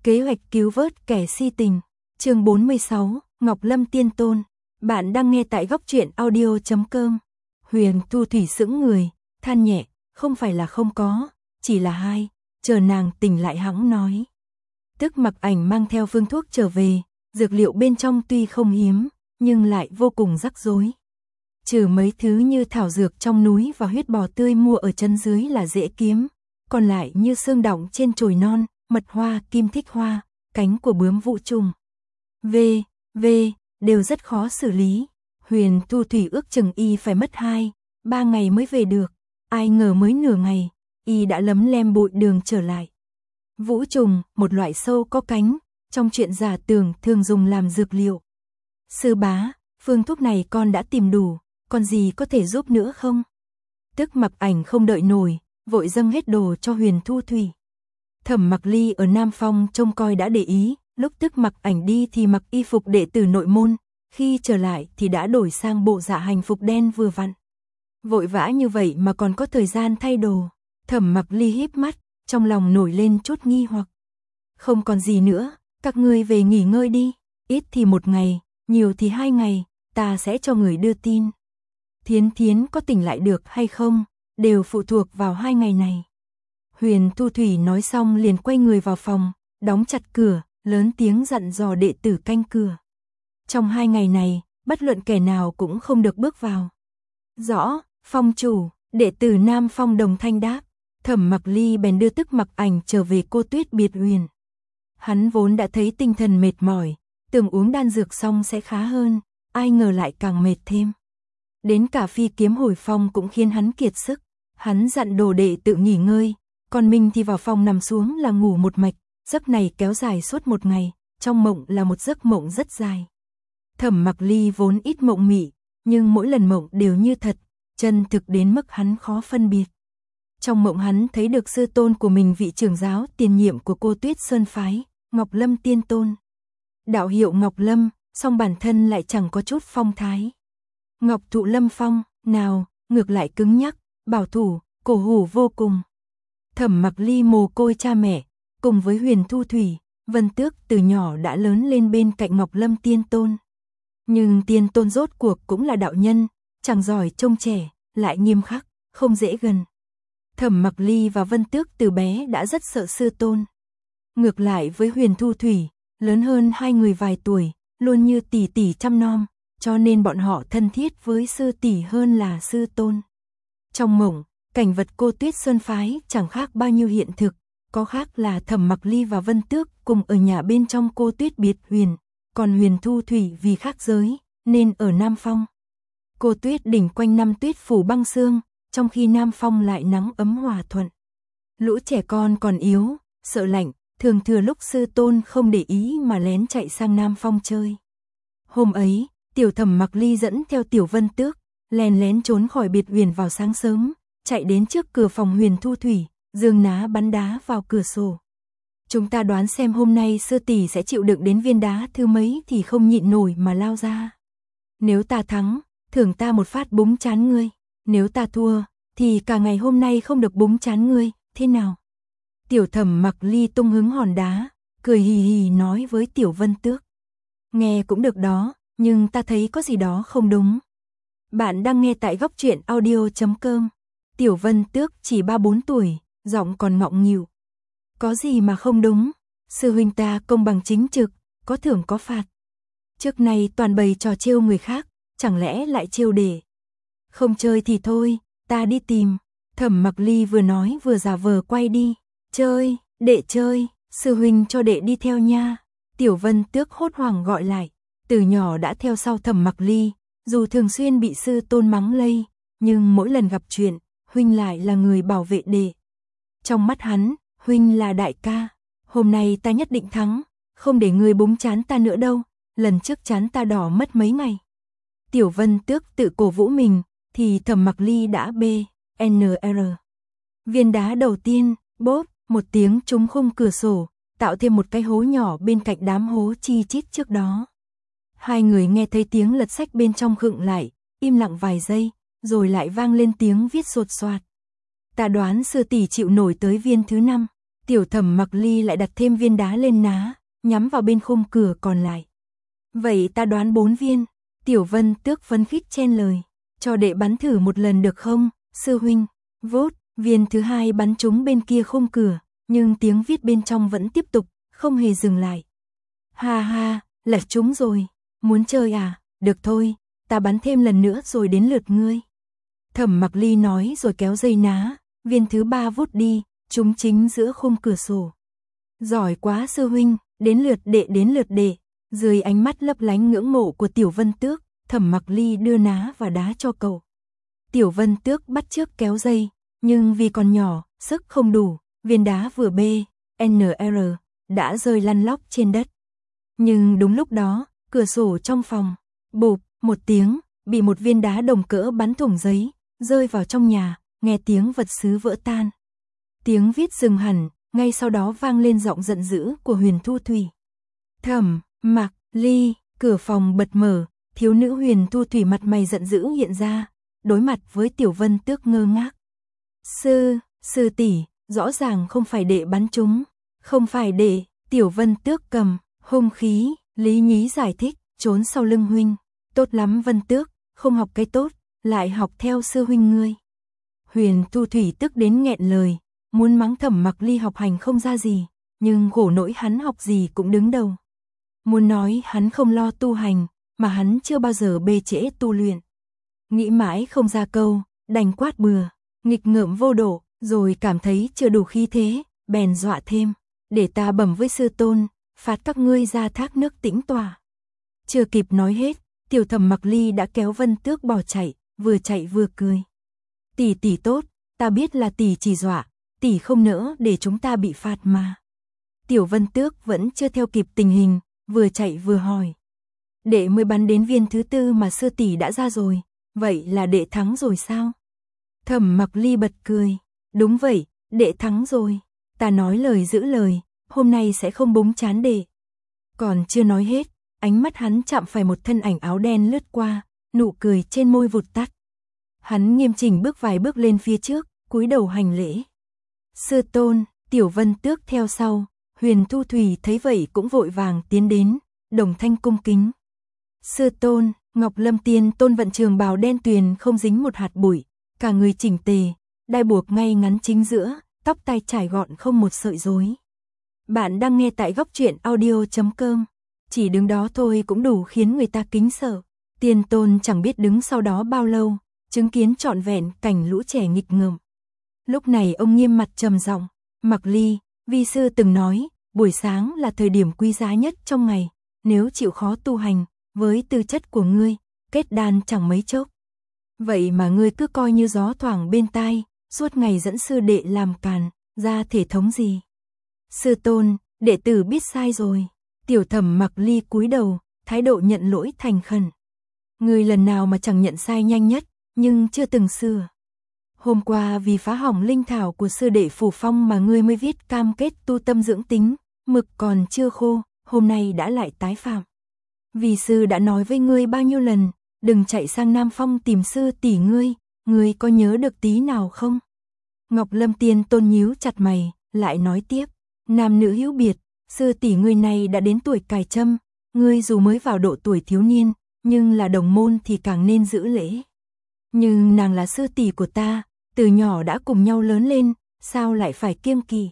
Kế hoạch cứu vớt kẻ si tình. Chương 46, Ngọc Lâm Tiên Tôn. Bạn đang nghe tại góc truyện audio.com. Huyền Thu Thủy sững người, than nhẹ, không phải là không có, chỉ là hai, chờ nàng tỉnh lại hẵng nói. Tức Mặc Ảnh mang theo phương thuốc trở về, dược liệu bên trong tuy không hiếm, nhưng lại vô cùng rắc rối. Trừ mấy thứ như thảo dược trong núi và huyết bò tươi mua ở chân dưới là dễ kiếm, còn lại như xương đọng trên chồi non, mật hoa, kim thích hoa, cánh của bướm vũ trùng. Đều rất khó xử lý. Huyền Thu Thủy ước chừng y phải mất 2-3 ngày mới về được, ai ngờ mới nửa ngày, y đã lấm lem bụi đường trở lại. Vũ trùng, một loại sâu có cánh, trong chuyện giả tưởng thường dùng làm dược liệu. Sư bá, phương thuốc này con đã tìm đủ, còn gì có thể giúp nữa không? Tức Mặc Ảnh không đợi nổi, vội dâng hết đồ cho Huyền Thu Thủy. Thẩm Mặc Ly ở Nam Phong trông coi đã để ý, lúc Tức Mặc Ảnh đi thì mặc y phục đệ tử nội môn, khi trở lại thì đã đổi sang bộ dạ hành phục đen vừa vặn. Vội vã như vậy mà còn có thời gian thay đồ. Thẩm Mặc Ly híp mắt, trong lòng nổi lên chút nghi hoặc. Không còn gì nữa, các ngươi về nghỉ ngơi đi, ít thì 1 ngày, nhiều thì 2 ngày, ta sẽ cho người đưa tin. Thiến Thiến có tỉnh lại được hay không, đều phụ thuộc vào 2 ngày này. Huyền Thu Thủy nói xong liền quay người vào phòng, đóng chặt cửa, lớn tiếng dặn dò đệ tử canh cửa. Trong 2 ngày này, bất luận kẻ nào cũng không được bước vào. Rõ, phong chủ, đệ tử Nam Phong đồng thanh đáp. Thẩm Mặc Ly bèn đưa Tức Mặc Ảnh trở về Cô Tuyết Biệt Huyền. Hắn vốn đã thấy tinh thần mệt mỏi, tưởng uống đan dược xong sẽ khá hơn, ai ngờ lại càng mệt thêm. Đến cả phi kiếm hồi phong cũng khiến hắn kiệt sức. Hắn dặn đồ đệ tự nghỉ ngơi, còn mình thì vào phòng nằm xuống là ngủ một mạch. Giấc này kéo dài suốt 1 ngày, trong mộng là một giấc mộng rất dài. Thẩm Mặc Ly vốn ít mộng mị, nhưng mỗi lần mộng đều như thật, chân thực đến mức hắn khó phân biệt. Trong mộng hắn thấy được sư tôn của mình, vị trưởng giáo tiền nhiệm của Cô Tuyết Sơn phái, Ngọc Lâm Tiên Tôn. Đạo hiệu Ngọc Lâm, song bản thân lại chẳng có chút phong thái. Ngọc Thụ Lâm Phong, nào, ngược lại cứng nhắc, bảo thủ, cổ hủ vô cùng. Thẩm Mặc Ly mồ côi cha mẹ, cùng với Huyền Thu Thủy, Vân Tước từ nhỏ đã lớn lên bên cạnh Ngọc Lâm Tiên Tôn. Nhưng Tiên Tôn rốt cuộc cũng là đạo nhân, chẳng giỏi trông trẻ, lại nghiêm khắc, không dễ gần. Thẩm Mặc Ly và Vân Tước từ bé đã rất sợ sư tôn. Ngược lại với Huyền Thu Thủy, lớn hơn hai người vài tuổi, luôn như tỷ tỷ chăm nom, cho nên bọn họ thân thiết với sư tỷ hơn là sư tôn. Trong mộng, cảnh vật Cô Tuyết Sơn phái chẳng khác bao nhiêu hiện thực, có khác là Thẩm Mặc Ly và Vân Tước cùng ở nhà bên trong Cô Tuyết Biệt Huyền, còn Huyền Thu Thủy vì khác giới, nên ở Nam Phong. Cô Tuyết đỉnh quanh năm tuyết phủ băng sương, trong khi Nam Phong lại nắng ấm hòa thuận. Lũ trẻ con còn yếu, sợ lạnh, thường thừa lúc sư tôn không để ý mà lén chạy sang Nam Phong chơi. Hôm ấy, tiểu Thẩm Mặc Ly dẫn theo tiểu Vân Tước, lén lén trốn khỏi Biệt Huyền vào sáng sớm, chạy đến trước cửa phòng Huyền Thu Thủy, giương ná bắn đá vào cửa sổ. Chúng ta đoán xem hôm nay sư tỷ sẽ chịu đựng đến viên đá thứ mấy thì không nhịn nổi mà lao ra. Nếu ta thắng, thưởng ta một phát búng chán ngươi. Nếu ta thua, thì cả ngày hôm nay không được búng chán ngươi, thế nào? Tiểu Thẩm Mặc Ly tung hứng hòn đá, cười hì hì nói với tiểu Vân Tước. Nghe cũng được đó, nhưng ta thấy có gì đó không đúng. Bạn đang nghe tại góc truyện audio.com. Tiểu Vân Tước chỉ 3-4 tuổi, giọng còn ngọng nghịu. Có gì mà không đúng, sư huynh ta công bằng chính trực, có thưởng có phạt. Trước này toàn bày trò trêu người khác, chẳng lẽ lại trêu để. Không chơi thì thôi, ta đi tìm. Thẩm Mặc Ly vừa nói vừa giả vờ quay đi. Chơi, đệ chơi, sư huynh cho đệ đi theo nha. Tiểu Vân Tước hốt hoảng gọi lại. Từ nhỏ đã theo sau Thẩm Mặc Ly, dù thường xuyên bị sư tôn mắng lây, nhưng mỗi lần gặp chuyện, huynh lại là người bảo vệ đệ. Trong mắt hắn, huynh là đại ca. Hôm nay ta nhất định thắng, không để người búng chán ta nữa đâu. Lần trước chán ta đỏ mất mấy ngày. Tiểu Vân Tước tự cổ vũ mình, thì Thẩm Mặc Ly đã BNR. Viên đá đầu tiên, bốp, một tiếng trúng khung cửa sổ, tạo thêm một cái hố nhỏ bên cạnh đám hố chi chít trước đó. Hai người nghe thấy tiếng lật sách bên trong khựng lại, im lặng vài giây, rồi lại vang lên tiếng viết sột soạt. Ta đoán sư tỷ chịu nổi tới viên thứ 5. Tiểu Thẩm Mặc Ly lại đặt thêm viên đá lên ná, nhắm vào bên khung cửa còn lại. Vậy ta đoán 4 viên. Tiểu Vân Tước phấn khích chen lời. Cho đệ bắn thử một lần được không, sư huynh? Vốt, viên thứ 2 bắn trúng bên kia khung cửa, nhưng tiếng viết bên trong vẫn tiếp tục, không hề dừng lại. Ha ha, là trúng rồi. Muốn chơi à? Được thôi, ta bắn thêm lần nữa rồi đến lượt ngươi. Thẩm Mặc Ly nói rồi kéo dây ná, viên thứ 3 vút đi, trúng chính giữa khung cửa sổ. Giỏi quá sư huynh, đến lượt đệ. Dưới ánh mắt lấp lánh ngưỡng mộ của Tiểu Vân Tước, Thẩm Mặc Ly đưa ná và đá cho cậu. Tiểu Vân Tước bắt chước kéo dây, nhưng vì còn nhỏ, sức không đủ, viên đá vừa BNR đã rơi lăn lóc trên đất. Nhưng đúng lúc đó, cửa sổ trong phòng, bụp, một tiếng, bị một viên đá đồng cỡ bắn thủng giấy, rơi vào trong nhà, nghe tiếng vật sứ vỡ tan. Tiếng viết dừng hẳn, ngay sau đó vang lên giọng giận dữ của Huyền Thu Thủy. Thẩm Mặc Ly, cửa phòng bật mở, thiếu nữ Huyền Thu Thủy mặt mày giận dữ hiện ra, đối mặt với Tiểu Vân Tước ngơ ngác. Sư tỷ, rõ ràng không phải đệ bắn trúng, không phải đệ. Tiểu Vân Tước cầm hung khí, lý nhí giải thích, trốn sau lưng huynh. Tốt lắm Vân Tước, không học cái tốt, lại học theo sư huynh ngươi. Huyền Thu Thủy tức đến nghẹn lời, muốn mắng Thẩm Mặc Ly học hành không ra gì, nhưng khổ nỗi hắn học gì cũng đứng đầu. Muốn nói hắn không lo tu hành, mà hắn chưa bao giờ bê trễ tu luyện. Nghĩ mãi không ra câu, đành quát bừa, nghịch ngợm vô độ, rồi cảm thấy chưa đủ khí thế, bèn dọa thêm, để ta bẩm với sư tôn, phạt các ngươi ra thác nước tĩnh tọa. Chưa kịp nói hết, Tiểu Thẩm Mặc Ly đã kéo Vân Tước bỏ chạy vừa cười. Tỷ tốt, ta biết là tỷ chỉ dọa, tỷ không nỡ để chúng ta bị phạt mà. Tiểu Vân Tước vẫn chưa theo kịp tình hình, vừa chạy vừa hỏi. Đệ mới bắn đến viên thứ 4 mà sư tỷ đã ra rồi, vậy là đệ thắng rồi sao? Thẩm Mặc Ly bật cười, đúng vậy, đệ thắng rồi, ta nói lời giữ lời, hôm nay sẽ không búng chán đệ. Còn chưa nói hết, ánh mắt hắn chạm phải một thân ảnh áo đen lướt qua, nụ cười trên môi vụt tắt. Hắn nghiêm chỉnh bước vài bước lên phía trước, cúi đầu hành lễ. Sư tôn, Tiểu Vân Tước theo sau, Huyền Thu Thủy thấy vậy cũng vội vàng tiến đến, đồng thanh cung kính. Sư tôn, Ngọc Lâm Tiên Tôn vận trường bào đen tuyền không dính một hạt bụi, cả người chỉnh tề, đai buộc ngay ngắn chính giữa, tóc tai trải gọn không một sợi rối. Bạn đang nghe tại góc truyện audio.com, chỉ đứng đó thôi cũng đủ khiến người ta kính sợ. Tiên Tôn chẳng biết đứng sau đó bao lâu, chứng kiến trọn vẹn cảnh lũ trẻ nghịch ngợm. Lúc này ông nghiêm mặt trầm giọng, Mặc Ly, vi sư từng nói, buổi sáng là thời điểm quý giá nhất trong ngày, nếu chịu khó tu hành, với tư chất của ngươi, kết đan chẳng mấy chốc. Vậy mà ngươi cứ coi như gió thoảng bên tai, suốt ngày dẫn sư đệ làm càn, ra thể thống gì. Sư tôn, đệ tử biết sai rồi. Tiểu Thẩm Mặc Ly cúi đầu, thái độ nhận lỗi thành khẩn. Ngươi lần nào mà chẳng nhận sai nhanh nhất, nhưng chưa từng sửa. Hôm qua vì phá hỏng linh thảo của sư đệ Phủ Phong mà ngươi mới viết cam kết tu tâm dưỡng tính, mực còn chưa khô, hôm nay đã lại tái phạm. Vì sư đã nói với ngươi bao nhiêu lần, đừng chạy sang Nam Phong tìm sư tỷ ngươi có nhớ được tí nào không? Ngọc Lâm Tiên Tôn nhíu chặt mày, lại nói tiếp, nam nữ hữu biệt, sư tỷ ngươi này đã đến tuổi cài châm, ngươi dù mới vào độ tuổi thiếu niên, nhưng là đồng môn thì càng nên giữ lễ. Nhưng nàng là sư tỷ của ta, từ nhỏ đã cùng nhau lớn lên, sao lại phải kiêng kỵ?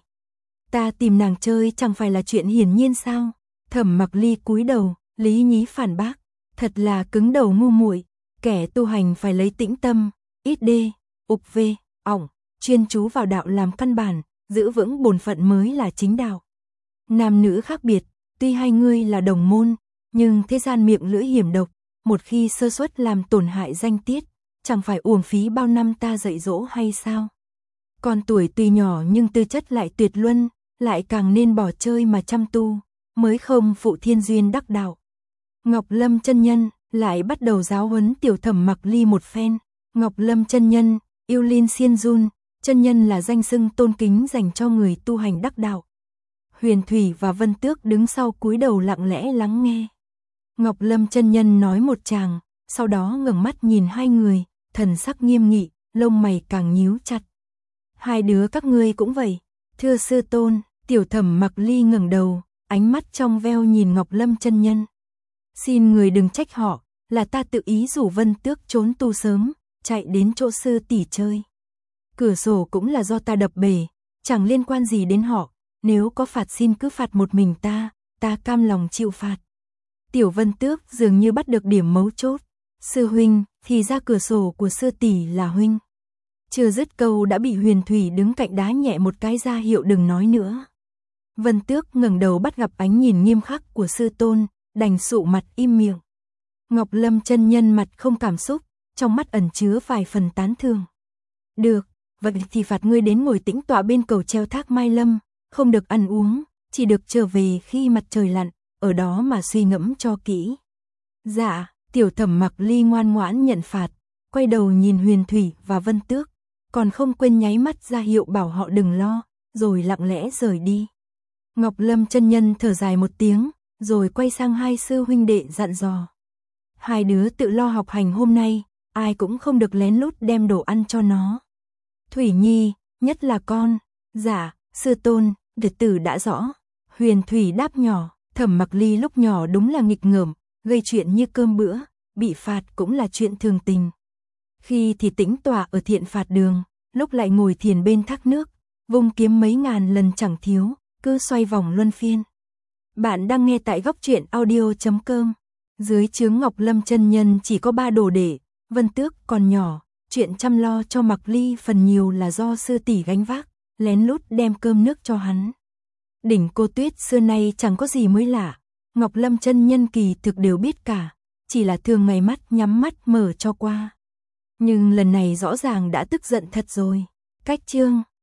Ta tìm nàng chơi chẳng phải là chuyện hiển nhiên sao? Thẩm Mặc Ly cúi đầu, lý nhí phản bác, thật là cứng đầu ngu muội, kẻ tu hành phải lấy tĩnh tâm, ít đê, ục vê, ỏng, chuyên chú vào đạo làm căn bản, giữ vững bổn phận mới là chính đạo. Nam nữ khác biệt, tuy hai ngươi là đồng môn, nhưng thế gian miệng lưỡi hiểm độc, một khi sơ suất làm tổn hại danh tiết, chẳng phải uổng phí bao năm ta dạy dỗ hay sao? Con tuổi tuy nhỏ nhưng tư chất lại tuyệt luân, lại càng nên bỏ chơi mà chăm tu, mới không phụ thiên duyên đắc đạo. Ngọc Lâm chân nhân lại bắt đầu giáo huấn Tiểu Thẩm Mặc Ly một phen. Ngọc Lâm chân nhân, yêu Linh Xiên Jun, chân nhân là danh xưng tôn kính dành cho người tu hành đắc đạo. Huyền Thủy và Vân Tước đứng sau cúi đầu lặng lẽ lắng nghe. Ngọc Lâm chân nhân nói một tràng, sau đó ngẩng mắt nhìn hai người, thần sắc nghiêm nghị, lông mày càng nhíu chặt. Hai đứa các ngươi cũng vậy, Thưa sư tôn, Tiểu Thẩm Mặc Ly ngẩng đầu, ánh mắt trong veo nhìn Ngọc Lâm chân nhân. Xin người đừng trách họ, là ta tự ý rủ Vân Tước trốn tu sớm, chạy đến chỗ sư tỷ chơi. Cửa sổ cũng là do ta đập bể, chẳng liên quan gì đến họ, nếu có phạt xin cứ phạt một mình ta cam lòng chịu phạt. Tiểu Vân Tước dường như bắt được điểm mấu chốt. Sư huynh, thì ra cửa sổ của sư tỷ là huynh. Chưa dứt câu đã bị Huyền Thủy đứng cạnh đá nhẹ một cái ra hiệu đừng nói nữa. Vân Tước ngẩng đầu bắt gặp ánh nhìn nghiêm khắc của sư tôn, đành sụ mặt im miệng. Ngọc Lâm chân nhân mặt không cảm xúc, trong mắt ẩn chứa vài phần tán thưởng. Được, vậy thì phạt ngươi đến ngồi tĩnh tọa bên cầu treo thác Mai Lâm, không được ăn uống, chỉ được trở về khi mặt trời lặn, ở đó mà suy ngẫm cho kỹ. Dạ, Tiểu Thẩm Mặc Ly ngoan ngoãn nhận phạt, quay đầu nhìn Huyền Thủy và Vân Tước, còn không quên nháy mắt ra hiệu bảo họ đừng lo, rồi lặng lẽ rời đi. Ngọc Lâm chân nhân thở dài một tiếng, rồi quay sang hai sư huynh đệ dặn dò. Hai đứa tự lo học hành hôm nay, ai cũng không được lén lút đem đồ ăn cho nó. Thủy Nhi, nhất là con. Dạ, sư tôn, đệ tử đã rõ. Huyền Thủy đáp nhỏ, Thẩm Mặc Ly lúc nhỏ đúng là nghịch ngợm, gây chuyện như cơm bữa, bị phạt cũng là chuyện thường tình. Khi thì tĩnh tọa ở thiện phạt đường, lúc lại ngồi thiền bên thác nước, vung kiếm mấy ngàn lần chẳng thiếu, cứ xoay vòng luân phiên. Bạn đang nghe tại góc truyện audio.com. Dưới trướng Ngọc Lâm chân nhân chỉ có 3 đồ đệ, Vân Tước còn nhỏ, chuyện chăm lo cho Mặc Ly phần nhiều là do sư tỷ gánh vác, lén lút đem cơm nước cho hắn. Đỉnh Cô Tuyết xưa nay chẳng có gì mới lạ, Ngọc Lâm chân nhân kỳ thực đều biết cả, chỉ là thường ngày mắt nhắm mắt mở cho qua. Nhưng lần này rõ ràng đã tức giận thật rồi. Cách chương